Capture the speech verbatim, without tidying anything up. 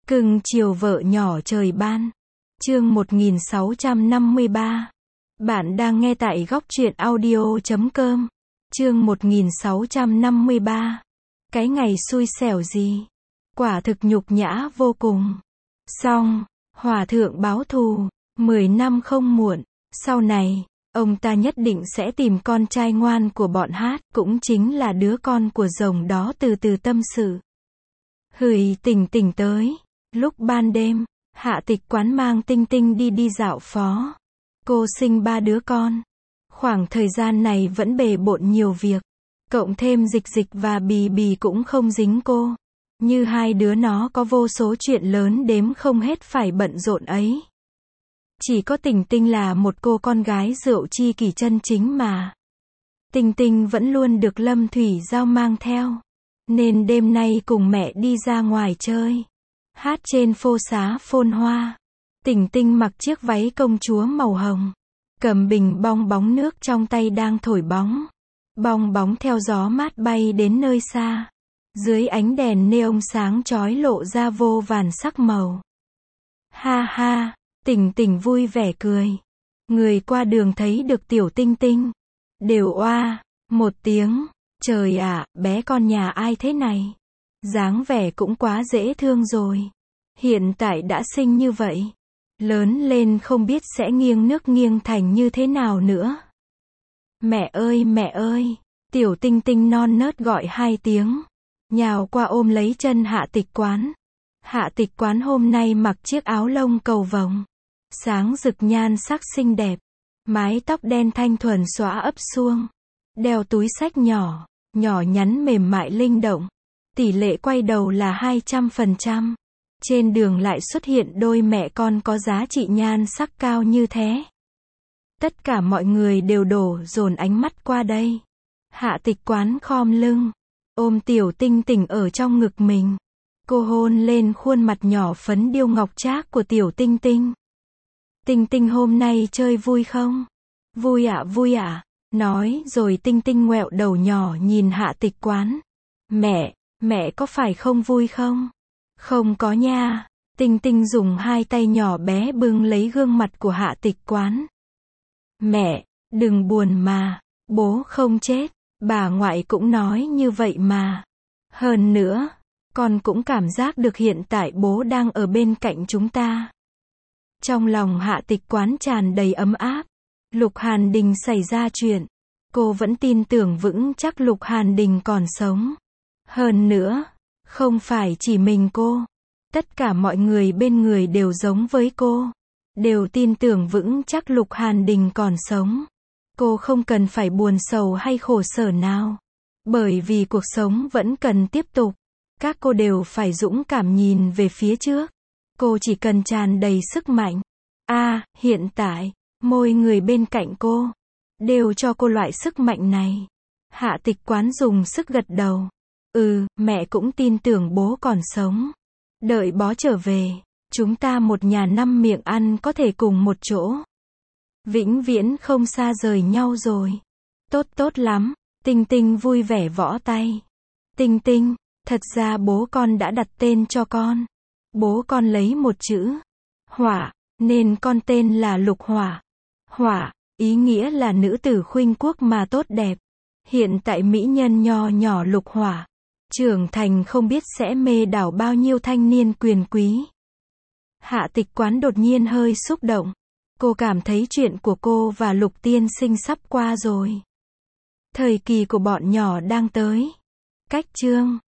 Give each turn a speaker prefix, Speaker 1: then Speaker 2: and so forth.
Speaker 1: Cưng chiều vợ nhỏ trời ban. Chương một nghìn sáu trăm năm mươi ba. Bạn đang nghe tại góc truyện audio chấm com. Chương một nghìn sáu trăm năm mươi ba. Cái ngày xui xẻo gì? Quả thực nhục nhã vô cùng. Xong, hòa thượng báo thù, mười năm không muộn. Sau này, ông ta nhất định sẽ tìm con trai ngoan của bọn hát, cũng chính là đứa con của rồng đó từ từ tâm sự. Hửi tỉnh tỉnh tới. Lúc ban đêm, Hạ Tịch Quán mang Tinh Tinh đi đi dạo phố. Cô sinh ba đứa con. Khoảng thời gian này vẫn bề bộn nhiều việc. Cộng thêm Dịch Dịch và Bì Bì cũng không dính cô. Như hai đứa nó có vô số chuyện lớn đếm không hết phải bận rộn ấy. Chỉ có Tinh Tinh là một cô con gái rượu chi kỷ chân chính mà. Tinh Tinh vẫn luôn được Lâm Thủy Giao mang theo. Nên đêm nay cùng mẹ đi ra ngoài chơi. Hát trên phô xá phôn hoa. Tinh Tinh mặc chiếc váy công chúa màu hồng. Cầm bình bong bóng nước trong tay đang thổi bóng. Bong bóng theo gió mát bay đến nơi xa. Dưới ánh đèn neon sáng chói lộ ra vô vàn sắc màu. Ha ha, Tỉnh Tỉnh vui vẻ cười. Người qua đường thấy được tiểu Tinh Tinh. Đều oa, một tiếng. Trời ạ, bé con nhà ai thế này? Dáng vẻ cũng quá dễ thương rồi. Hiện tại đã xinh như vậy. Lớn lên không biết sẽ nghiêng nước nghiêng thành như thế nào nữa. Mẹ ơi mẹ ơi. Tiểu Tinh Tinh non nớt gọi hai tiếng. Nhào qua ôm lấy chân Hạ Tịch Quán. Hạ Tịch Quán hôm nay mặc chiếc áo lông cầu vồng. Sáng rực nhan sắc xinh đẹp. Mái tóc đen thanh thuần xõa ấp suông. Đeo túi xách nhỏ. Nhỏ nhắn mềm mại linh động. Tỷ lệ quay đầu là hai trăm phần trăm. Trên đường lại xuất hiện đôi mẹ con có giá trị nhan sắc cao như thế. Tất cả mọi người đều đổ dồn ánh mắt qua đây. Hạ Tịch Quán khom lưng. Ôm tiểu Tinh Tỉnh ở trong ngực mình. Cô hôn lên khuôn mặt nhỏ phấn điêu ngọc trác của tiểu Tinh Tinh. Tinh Tinh hôm nay chơi vui không? Vui ạ vui ạ. Nói rồi Tinh Tinh ngoẹo đầu nhỏ nhìn Hạ Tịch Quán. Mẹ, mẹ có phải không vui không? Không có nha. Tinh Tinh dùng hai tay nhỏ bé bưng lấy gương mặt của Hạ Tịch Quán. Mẹ, đừng buồn mà. Bố không chết. Bà ngoại cũng nói như vậy mà. Hơn nữa, con cũng cảm giác được hiện tại bố đang ở bên cạnh chúng ta. Trong lòng Hạ Tịch Quán tràn đầy ấm áp. Lục Hàn Đình xảy ra chuyện. Cô vẫn tin tưởng vững chắc Lục Hàn Đình còn sống. Hơn nữa, không phải chỉ mình cô. Tất cả mọi người bên người đều giống với cô. Đều tin tưởng vững chắc Lục Hàn Đình còn sống. Cô không cần phải buồn sầu hay khổ sở nào. Bởi vì cuộc sống vẫn cần tiếp tục. Các cô đều phải dũng cảm nhìn về phía trước. Cô chỉ cần tràn đầy sức mạnh. À, hiện tại, mỗi người bên cạnh cô đều cho cô loại sức mạnh này. Hạ Tịch Quán dùng sức gật đầu. Ừ, mẹ cũng tin tưởng bố còn sống. Đợi bố trở về, chúng ta một nhà năm miệng ăn có thể cùng một chỗ. Vĩnh viễn không xa rời nhau rồi. Tốt tốt lắm. Tinh Tinh vui vẻ võ tay. Tinh Tinh, thật ra bố con đã đặt tên cho con. Bố con lấy một chữ Hỏa, nên con tên là Lục Hỏa. Hỏa, ý nghĩa là nữ tử khuynh quốc mà tốt đẹp. Hiện tại mỹ nhân nho nhỏ Lục Hỏa, trưởng thành không biết sẽ mê đảo bao nhiêu thanh niên quyền quý. Hạ Tịch Quán đột nhiên hơi xúc động. Cô cảm thấy chuyện của cô và Lục tiên sinh sắp qua rồi. Thời kỳ của bọn nhỏ đang tới. Cách chương